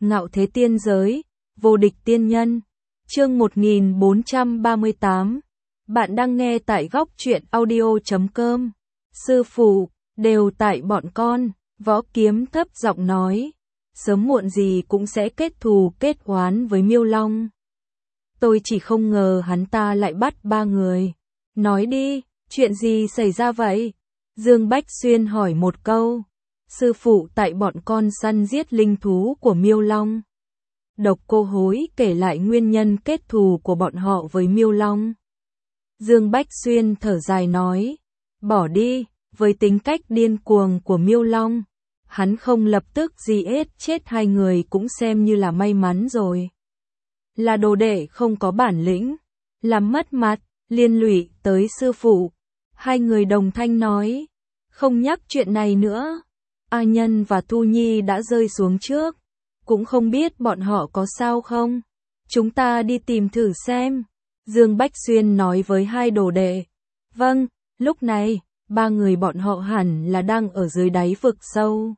Ngạo thế tiên giới, vô địch tiên nhân. Chương 1438. Bạn đang nghe tại góc truyện audio.com. Sư phụ, đều tại bọn con, Võ Kiếm thấp giọng nói. Sớm muộn gì cũng sẽ kết thù kết oán với Miêu Long. Tôi chỉ không ngờ hắn ta lại bắt 3 người. Nói đi, chuyện gì xảy ra vậy? Dương Bách Xuyên hỏi một câu. Sư phụ, tại bọn con săn giết linh thú của Miêu Long. Độc Cô Hối kể lại nguyên nhân kết thù của bọn họ với Miêu Long. Dương Bách Xuyên thở dài nói, bỏ đi, với tính cách điên cuồng của Miêu Long, hắn không lập tức giết chết 2 người cũng xem như là may mắn rồi. Là đồ đệ không có bản lĩnh, làm mất mặt, liên lụy tới sư phụ. 2 người đồng thanh nói, không nhắc chuyện này nữa. A Nhân và Thu Nhi đã rơi xuống trước, cũng không biết bọn họ có sao không. Chúng ta đi tìm thử xem. Dương Bách Xuyên nói với 2 đồ đệ. Vâng, lúc này, 3 người bọn họ hẳn là đang ở dưới đáy vực sâu.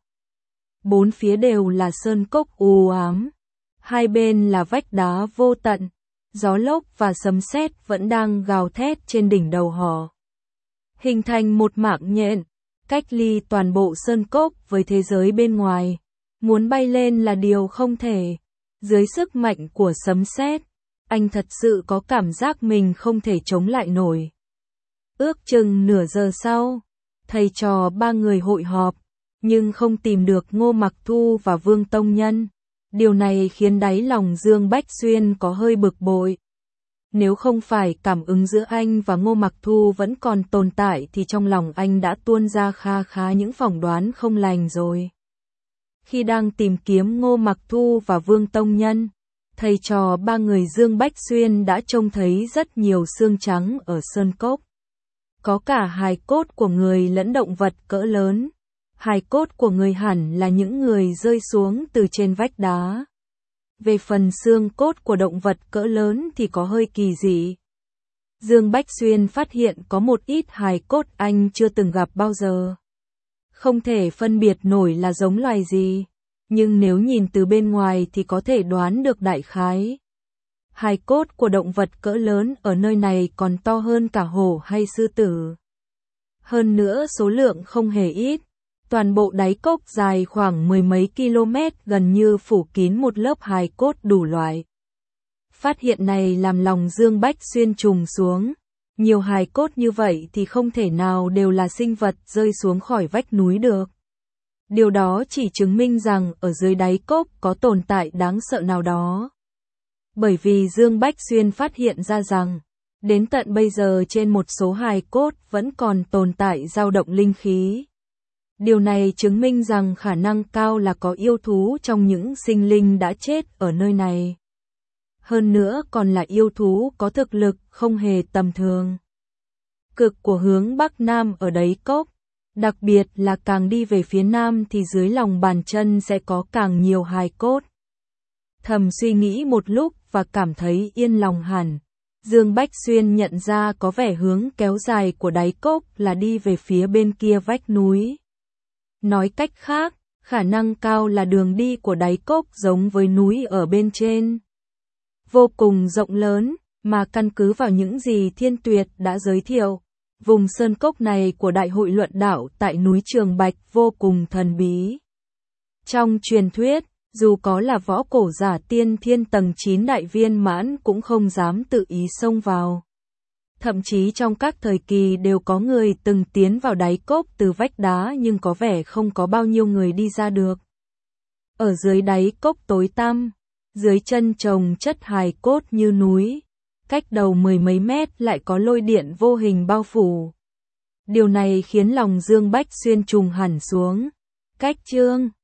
4 phía đều là sơn cốc u ám. 2 bên là vách đá vô tận. Gió lốc và sấm sét vẫn đang gào thét trên đỉnh đầu họ. Hình thành một mạng nhện, cách ly toàn bộ sơn cốc với thế giới bên ngoài. Muốn bay lên là điều không thể. Dưới sức mạnh của sấm sét, anh thật sự có cảm giác mình không thể chống lại nổi. Ước chừng nửa giờ sau, thầy trò 3 người hội họp, nhưng không tìm được Ngô Mặc Thu và Vương Tông Nhân. Điều này khiến đáy lòng Dương Bách Xuyên có hơi bực bội. Nếu không phải cảm ứng giữa anh và Ngô Mặc Thu vẫn còn tồn tại thì trong lòng anh đã tuôn ra khá những phỏng đoán không lành rồi. Khi đang tìm kiếm Ngô Mặc Thu và Vương Tông Nhân, thầy trò 3 người Dương Bách Xuyên đã trông thấy rất nhiều xương trắng ở sơn cốc. Có cả hài cốt của người lẫn động vật cỡ lớn. Hài cốt của người hẳn là những người rơi xuống từ trên vách đá. Về phần xương cốt của động vật cỡ lớn thì có hơi kỳ dị. Dương Bách Xuyên phát hiện có một ít hài cốt anh chưa từng gặp bao giờ. Không thể phân biệt nổi là giống loài gì, nhưng nếu nhìn từ bên ngoài thì có thể đoán được đại khái. Hài cốt của động vật cỡ lớn ở nơi này còn to hơn cả hổ hay sư tử. Hơn nữa số lượng không hề ít. Toàn bộ đáy cốc dài khoảng 10 mấy km gần như phủ kín một lớp hài cốt đủ loại. Phát hiện này làm lòng Dương Bách Xuyên trùng xuống. Nhiều hài cốt như vậy thì không thể nào đều là sinh vật rơi xuống khỏi vách núi được. Điều đó chỉ chứng minh rằng ở dưới đáy cốc có tồn tại đáng sợ nào đó. Bởi vì Dương Bách Xuyên phát hiện ra rằng, đến tận bây giờ trên một số hài cốt vẫn còn tồn tại dao động linh khí. Điều này chứng minh rằng khả năng cao là có yêu thú trong những sinh linh đã chết ở nơi này. Hơn nữa còn là yêu thú có thực lực không hề tầm thường. Cực của hướng Bắc Nam ở đáy cốc, đặc biệt là càng đi về phía Nam thì dưới lòng bàn chân sẽ có càng nhiều hài cốt. Thầm suy nghĩ một lúc và cảm thấy yên lòng hẳn. Dương Bách Xuyên nhận ra có vẻ hướng kéo dài của đáy cốc là đi về phía bên kia vách núi. Nói cách khác, khả năng cao là đường đi của đáy cốc giống với núi ở bên trên. Vô cùng rộng lớn, mà căn cứ vào những gì Thiên Tuyệt đã giới thiệu, vùng sơn cốc này của Đại hội luận đạo tại núi Trường Bạch vô cùng thần bí. Trong truyền thuyết, dù có là võ cổ giả tiên thiên tầng 9 đại viên mãn cũng không dám tự ý xông vào. Thậm chí trong các thời kỳ đều có người từng tiến vào đáy cốc từ vách đá nhưng có vẻ không có bao nhiêu người đi ra được. Ở dưới đáy cốc tối tăm, dưới chân chồng chất hài cốt như núi, cách đầu 10 mấy mét lại có lôi điện vô hình bao phủ. Điều này khiến lòng Dương Bách Xuyên trùng hẳn xuống. Cách chương